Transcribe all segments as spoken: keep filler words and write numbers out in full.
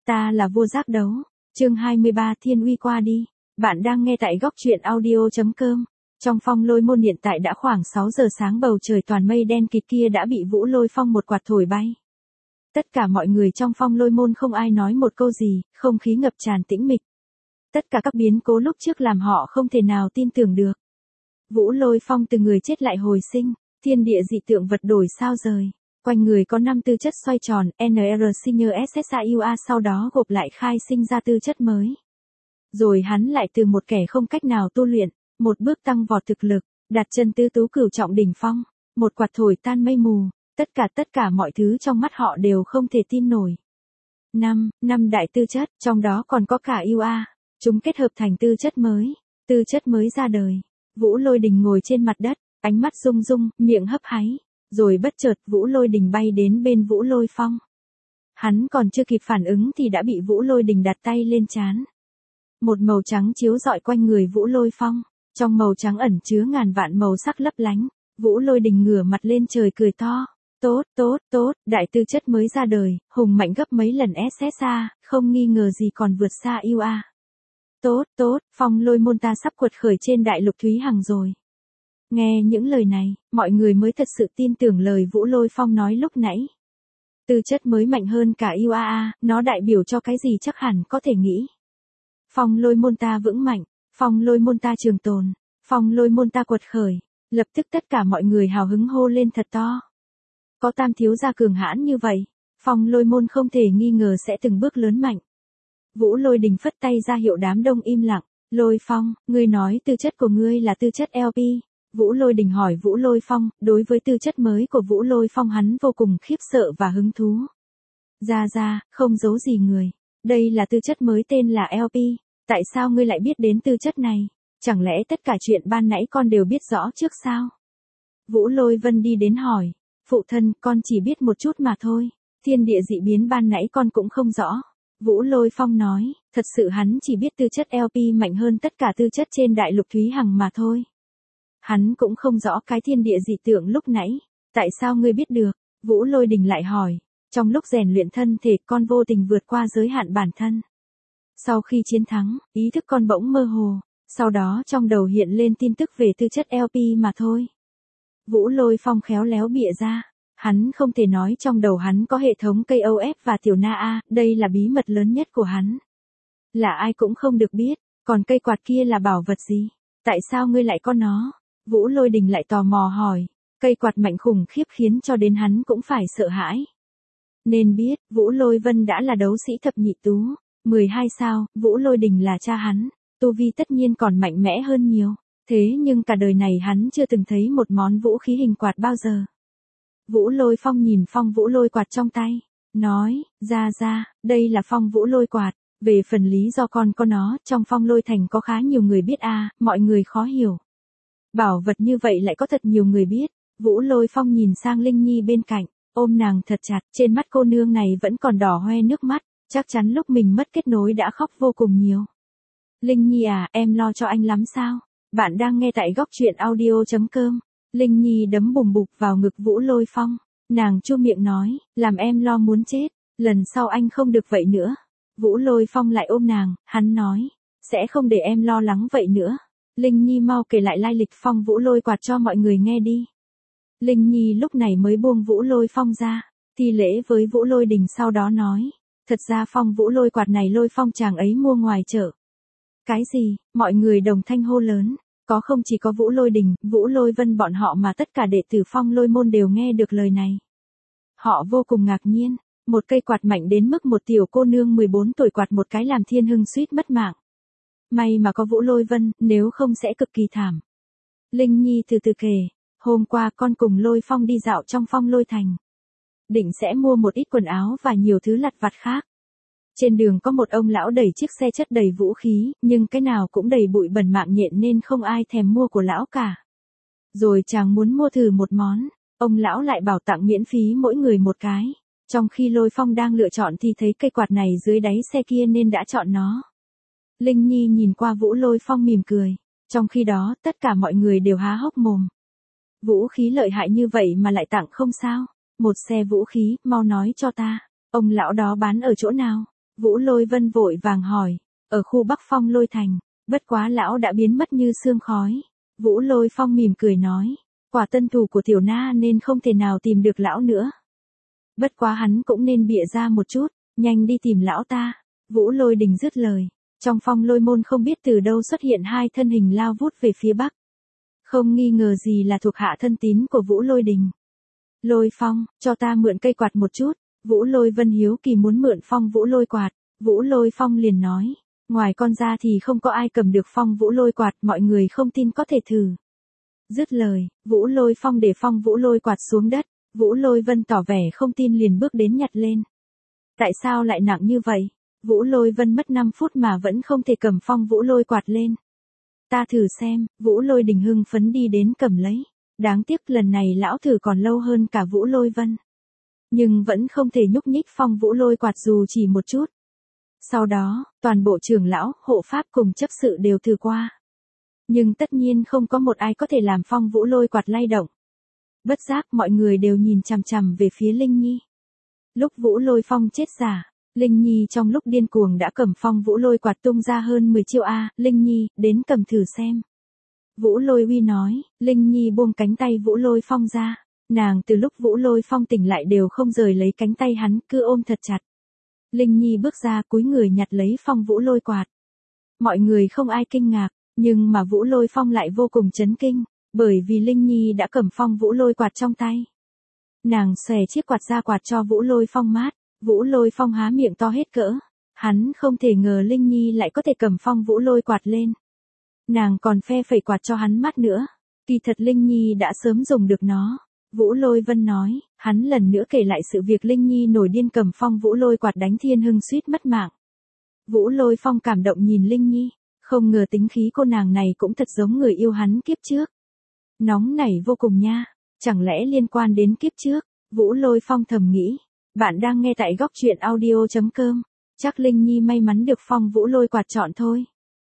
Ta là vua giác đấu. Chương hai mươi ba Thiên uy qua đi. Bạn đang nghe tại góc truyện audio chấm com. Trong Phong Lôi Môn hiện tại đã khoảng sáu giờ sáng, bầu trời toàn mây đen kịt kia đã bị Vũ Lôi Phong một quạt thổi bay. Tất cả mọi người trong Phong Lôi Môn không ai nói một câu gì, không khí ngập tràn tĩnh mịch. Tất cả các biến cố lúc trước làm họ không thể nào tin tưởng được. Vũ Lôi Phong từ người chết lại hồi sinh, thiên địa dị tượng vật đổi sao rời. Quanh người có năm tư chất xoay tròn, en rờ Senior ét ét a u a sau đó gộp lại khai sinh ra tư chất mới. Rồi hắn lại từ một kẻ không cách nào tu luyện, một bước tăng vọt thực lực, đặt chân tứ tú cửu trọng đỉnh phong, một quạt thổi tan mây mù, tất cả tất cả mọi thứ trong mắt họ đều không thể tin nổi. Năm, năm đại tư chất, trong đó còn có cả u a, chúng kết hợp thành tư chất mới, tư chất mới ra đời. Vũ Lôi Đình ngồi trên mặt đất, ánh mắt rung rung, miệng hấp háy. Rồi bất chợt Vũ Lôi Đình bay đến bên Vũ Lôi Phong. Hắn còn chưa kịp phản ứng thì đã bị Vũ Lôi Đình đặt tay lên trán. Một màu trắng chiếu rọi quanh người Vũ Lôi Phong, trong màu trắng ẩn chứa ngàn vạn màu sắc lấp lánh. Vũ Lôi Đình ngửa mặt lên trời cười to. Tốt, tốt, tốt, đại tư chất mới ra đời, hùng mạnh gấp mấy lần ét ét a, không nghi ngờ gì còn vượt xa u a. Tốt, tốt, Phong Lôi Môn ta sắp quật khởi trên đại lục Thúy Hằng rồi. Nghe những lời này, mọi người mới thật sự tin tưởng lời Vũ Lôi Phong nói lúc nãy. Tư chất mới mạnh hơn cả u a a, nó đại biểu cho cái gì chắc hẳn có thể nghĩ. Phong Lôi Môn ta vững mạnh, Phong Lôi Môn ta trường tồn, Phong Lôi Môn ta quật khởi, lập tức tất cả mọi người hào hứng hô lên thật to. Có tam thiếu gia cường hãn như vậy, Phong Lôi Môn không thể nghi ngờ sẽ từng bước lớn mạnh. Vũ Lôi Đình phất tay ra hiệu đám đông im lặng. Lôi Phong, ngươi nói tư chất của ngươi là tư chất lờ pê. Vũ Lôi Đình hỏi Vũ Lôi Phong, đối với tư chất mới của Vũ Lôi Phong hắn vô cùng khiếp sợ và hứng thú. Ra ra, không giấu gì người. Đây là tư chất mới tên là lờ pê. Tại sao ngươi lại biết đến tư chất này? Chẳng lẽ tất cả chuyện ban nãy con đều biết rõ trước sao? Vũ Lôi Vân đi đến hỏi. Phụ thân, con chỉ biết một chút mà thôi. Thiên địa dị biến ban nãy con cũng không rõ. Vũ Lôi Phong nói, thật sự hắn chỉ biết tư chất lờ pê mạnh hơn tất cả tư chất trên đại lục Thúy Hằng mà thôi. Hắn cũng không rõ cái thiên địa dị tượng lúc nãy. Tại sao ngươi biết được? Vũ Lôi Đình lại hỏi. Trong lúc rèn luyện thân thể con vô tình vượt qua giới hạn bản thân. Sau khi chiến thắng, ý thức con bỗng mơ hồ. Sau đó trong đầu hiện lên tin tức về tư chất lờ pê mà thôi. Vũ Lôi Phong khéo léo bịa ra. Hắn không thể nói trong đầu hắn có hệ thống ca o ép và tiểu na a, đây là bí mật lớn nhất của hắn. Là ai cũng không được biết, còn cây quạt kia là bảo vật gì? Tại sao ngươi lại có nó? Vũ Lôi Đình lại tò mò hỏi, cây quạt mạnh khủng khiếp khiến cho đến hắn cũng phải sợ hãi. Nên biết, Vũ Lôi Vân đã là đấu sĩ thập nhị tú, mười hai sao, Vũ Lôi Đình là cha hắn, tu vi tất nhiên còn mạnh mẽ hơn nhiều, thế nhưng cả đời này hắn chưa từng thấy một món vũ khí hình quạt bao giờ. Vũ Lôi Phong nhìn phong vũ lôi quạt trong tay, nói, ra ra, đây là phong vũ lôi quạt, về phần lý do con có nó, trong Phong Lôi Thành có khá nhiều người biết a, à, mọi người khó hiểu. Bảo vật như vậy lại có thật nhiều người biết. Vũ Lôi Phong nhìn sang Linh Nhi bên cạnh, ôm nàng thật chặt, trên mắt cô nương này vẫn còn đỏ hoe nước mắt, chắc chắn lúc mình mất kết nối đã khóc vô cùng nhiều. Linh Nhi à, em lo cho anh lắm sao? Bạn đang nghe tại góc truyện audio chấm com. Linh Nhi đấm bùm bụp vào ngực Vũ Lôi Phong, nàng chu miệng nói, làm em lo muốn chết, lần sau anh không được vậy nữa. Vũ Lôi Phong lại ôm nàng, hắn nói, sẽ không để em lo lắng vậy nữa. Linh Nhi mau kể lại lai lịch phong vũ lôi quạt cho mọi người nghe đi. Linh Nhi lúc này mới buông Vũ Lôi Phong ra, thi lễ với Vũ Lôi Đình sau đó nói, thật ra phong vũ lôi quạt này Lôi Phong chàng ấy mua ngoài chợ. Cái gì? Mọi người đồng thanh hô lớn, có không chỉ có Vũ Lôi Đình, Vũ Lôi Vân bọn họ mà tất cả đệ tử Phong Lôi Môn đều nghe được lời này. Họ vô cùng ngạc nhiên, một cây quạt mạnh đến mức một tiểu cô nương mười bốn tuổi quạt một cái làm Thiên Hưng suýt mất mạng. May mà có Vũ Lôi Vân, nếu không sẽ cực kỳ thảm. Linh Nhi từ từ kể, hôm qua con cùng Lôi Phong đi dạo trong Phong Lôi Thành. Định sẽ mua một ít quần áo và nhiều thứ lặt vặt khác. Trên đường có một ông lão đẩy chiếc xe chất đầy vũ khí, nhưng cái nào cũng đầy bụi bẩn mạng nhện nên không ai thèm mua của lão cả. Rồi chàng muốn mua thử một món, ông lão lại bảo tặng miễn phí mỗi người một cái. Trong khi Lôi Phong đang lựa chọn thì thấy cây quạt này dưới đáy xe kia nên đã chọn nó. Linh Nhi nhìn qua Vũ Lôi Phong mỉm cười, trong khi đó tất cả mọi người đều há hốc mồm. Vũ khí lợi hại như vậy mà lại tặng không sao? Một xe vũ khí, mau nói cho ta, ông lão đó bán ở chỗ nào? Vũ Lôi Vân vội vàng hỏi, ở khu Bắc Phong Lôi Thành, bất quá lão đã biến mất như sương khói. Vũ Lôi Phong mỉm cười nói, quả tân thủ của tiểu na nên không thể nào tìm được lão nữa. Bất quá hắn cũng nên bịa ra một chút, nhanh đi tìm lão ta. Vũ Lôi Đình dứt lời, trong Phong Lôi môn không biết từ đâu xuất hiện hai thân hình lao vút về phía bắc. Không nghi ngờ gì là thuộc hạ thân tín của Vũ Lôi Đình. Lôi Phong, cho ta mượn cây quạt một chút. Vũ Lôi Vân hiếu kỳ muốn mượn Phong Vũ Lôi quạt. Vũ Lôi Phong liền nói, ngoài con ra thì không có ai cầm được Phong Vũ Lôi quạt, mọi người không tin có thể thử. Dứt lời, Vũ Lôi Phong để Phong Vũ Lôi quạt xuống đất. Vũ Lôi Vân tỏ vẻ không tin liền bước đến nhặt lên. Tại sao lại nặng như vậy? Vũ Lôi Vân mất năm phút mà vẫn không thể cầm Phong Vũ Lôi quạt lên. Ta thử xem. Vũ Lôi Đình hưng phấn đi đến cầm lấy. Đáng tiếc lần này lão thử còn lâu hơn cả Vũ Lôi Vân. Nhưng vẫn không thể nhúc nhích Phong Vũ Lôi quạt dù chỉ một chút. Sau đó, toàn bộ trưởng lão, hộ pháp cùng chấp sự đều thử qua. Nhưng tất nhiên không có một ai có thể làm Phong Vũ Lôi quạt lay động. Bất giác mọi người đều nhìn chằm chằm về phía Linh Nhi. Lúc Vũ Lôi Phong chết giả, Linh Nhi trong lúc điên cuồng đã cầm Phong Vũ Lôi quạt tung ra hơn mười chiêu a, Linh Nhi, đến cầm thử xem. Vũ Lôi Uy nói, Linh Nhi buông cánh tay Vũ Lôi Phong ra. Nàng từ lúc Vũ Lôi Phong tỉnh lại đều không rời lấy cánh tay hắn, cứ ôm thật chặt. Linh Nhi bước ra cúi người nhặt lấy Phong Vũ Lôi quạt. Mọi người không ai kinh ngạc, nhưng mà Vũ Lôi Phong lại vô cùng chấn kinh, bởi vì Linh Nhi đã cầm Phong Vũ Lôi quạt trong tay. Nàng xòe chiếc quạt ra quạt cho Vũ Lôi Phong mát. Vũ Lôi Phong há miệng to hết cỡ. Hắn không thể ngờ Linh Nhi lại có thể cầm Phong Vũ Lôi quạt lên. Nàng còn phe phẩy quạt cho hắn mát nữa. Kỳ thật Linh Nhi đã sớm dùng được nó. Vũ Lôi Vân nói, hắn lần nữa kể lại sự việc Linh Nhi nổi điên cầm Phong Vũ Lôi quạt đánh Thiên Hưng suýt mất mạng. Vũ Lôi Phong cảm động nhìn Linh Nhi, không ngờ tính khí cô nàng này cũng thật giống người yêu hắn kiếp trước. Nóng nảy vô cùng nha, chẳng lẽ liên quan đến kiếp trước? Vũ Lôi Phong thầm nghĩ. Bạn đang nghe tại góc truyện audio chấm com. Chắc Linh Nhi may mắn được Phong Vũ Lôi quạt chọn thôi.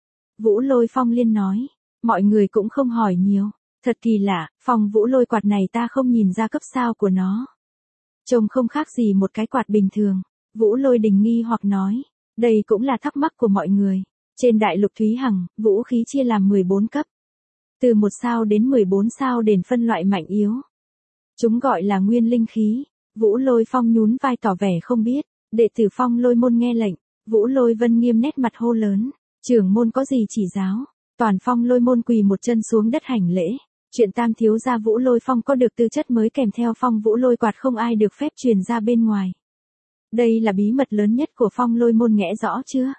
Vũ Lôi Phong liên nói, mọi người cũng không hỏi nhiều. Thật kỳ lạ, Phong Vũ Lôi quạt này ta không nhìn ra cấp sao của nó. Trông không khác gì một cái quạt bình thường. Vũ Lôi Đình nghi hoặc nói, đây cũng là thắc mắc của mọi người. Trên đại lục Thúy Hằng, vũ khí chia làm mười bốn cấp. Từ một sao đến mười bốn sao đền phân loại mạnh yếu. Chúng gọi là nguyên linh khí. Vũ Lôi Phong nhún vai tỏ vẻ không biết. Đệ tử Phong Lôi môn nghe lệnh. Vũ Lôi Vân nghiêm nét mặt hô lớn, trưởng môn có gì chỉ giáo. Toàn Phong Lôi môn quỳ một chân xuống đất hành lễ. Chuyện tam thiếu gia Vũ Lôi Phong có được tư chất mới kèm theo Phong Vũ Lôi quạt không ai được phép truyền ra bên ngoài. Đây là bí mật lớn nhất của Phong Lôi môn, nghe rõ chưa?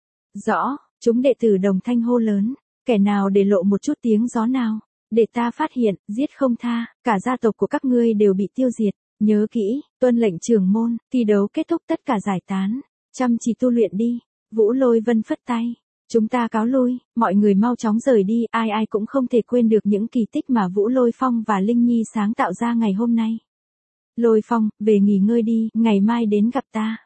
Rõ. Chúng đệ tử đồng thanh hô lớn, kẻ nào để lộ một chút tiếng gió nào, để ta phát hiện, giết không tha, cả gia tộc của các ngươi đều bị tiêu diệt. Nhớ kỹ, tuân lệnh trưởng môn, thi đấu kết thúc tất cả giải tán, chăm chỉ tu luyện đi. Vũ Lôi Vân phất tay, chúng ta cáo lui, mọi người mau chóng rời đi, ai ai cũng không thể quên được những kỳ tích mà Vũ Lôi Phong và Linh Nhi sáng tạo ra ngày hôm nay. Lôi Phong, về nghỉ ngơi đi, ngày mai đến gặp ta.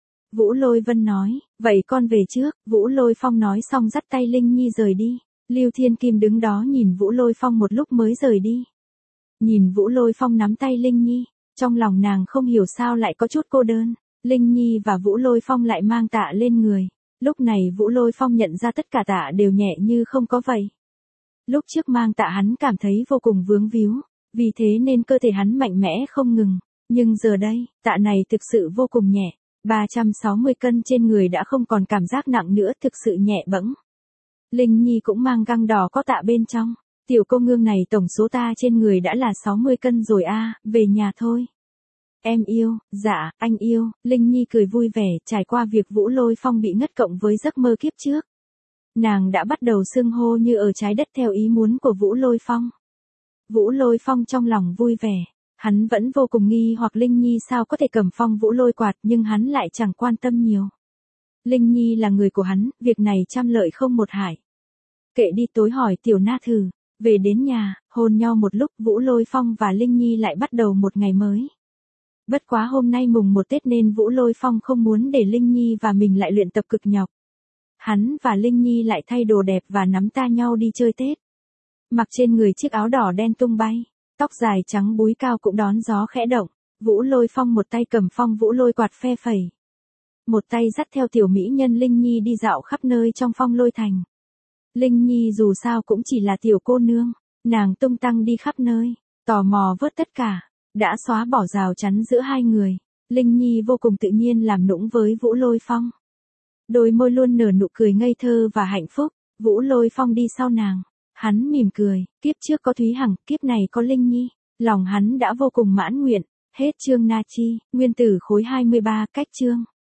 Vũ Lôi Vân nói, vậy con về trước. Vũ Lôi Phong nói xong dắt tay Linh Nhi rời đi. Lưu Thiên Kim đứng đó nhìn Vũ Lôi Phong một lúc mới rời đi. Nhìn Vũ Lôi Phong nắm tay Linh Nhi, trong lòng nàng không hiểu sao lại có chút cô đơn. Linh Nhi và Vũ Lôi Phong lại mang tạ lên người. Lúc này Vũ Lôi Phong nhận ra tất cả tạ đều nhẹ như không có vậy. Lúc trước mang tạ hắn cảm thấy vô cùng vướng víu, vì thế nên cơ thể hắn mạnh mẽ không ngừng. Nhưng giờ đây, tạ này thực sự vô cùng nhẹ. ba trăm sáu mươi cân trên người đã không còn cảm giác nặng nữa, thực sự nhẹ bẫng. Linh Nhi cũng mang găng đỏ có tạ bên trong. Tiểu cô nương này tổng số ta trên người đã là sáu mươi cân rồi a, về nhà thôi. Em yêu, dạ, anh yêu. Linh Nhi cười vui vẻ, trải qua việc Vũ Lôi Phong bị ngất cộng với giấc mơ kiếp trước. Nàng đã bắt đầu xưng hô như ở trái đất theo ý muốn của Vũ Lôi Phong. Vũ Lôi Phong trong lòng vui vẻ. Hắn vẫn vô cùng nghi hoặc Linh Nhi sao có thể cầm Phong Vũ Lôi quạt, nhưng hắn lại chẳng quan tâm nhiều. Linh Nhi là người của hắn, việc này trăm lợi không một hại. Kệ đi, tối hỏi tiểu na thử. Về đến nhà, hôn nhau một lúc, Vũ Lôi Phong và Linh Nhi lại bắt đầu một ngày mới. Bất quá hôm nay mùng một Tết nên Vũ Lôi Phong không muốn để Linh Nhi và mình lại luyện tập cực nhọc. Hắn và Linh Nhi lại thay đồ đẹp và nắm tay nhau đi chơi Tết. Mặc trên người chiếc áo đỏ đen tung bay, tóc dài trắng búi cao cũng đón gió khẽ động. Vũ Lôi Phong một tay cầm Phong Vũ Lôi quạt phe phẩy. một tay dắt theo tiểu mỹ nhân Linh Nhi đi dạo khắp nơi trong Phong Lôi Thành. Linh Nhi dù sao cũng chỉ là tiểu cô nương, nàng tung tăng đi khắp nơi, tò mò vớt tất cả, đã xóa bỏ rào chắn giữa hai người. Linh Nhi vô cùng tự nhiên làm nũng với Vũ Lôi Phong. Đôi môi luôn nở nụ cười ngây thơ và hạnh phúc. Vũ Lôi Phong đi sau nàng, hắn mỉm cười, kiếp trước có Thúy Hằng, kiếp này có Linh Nhi, lòng hắn đã vô cùng mãn nguyện. Hết chương Na Chi, nguyên tử khối hai mươi ba, cách chương.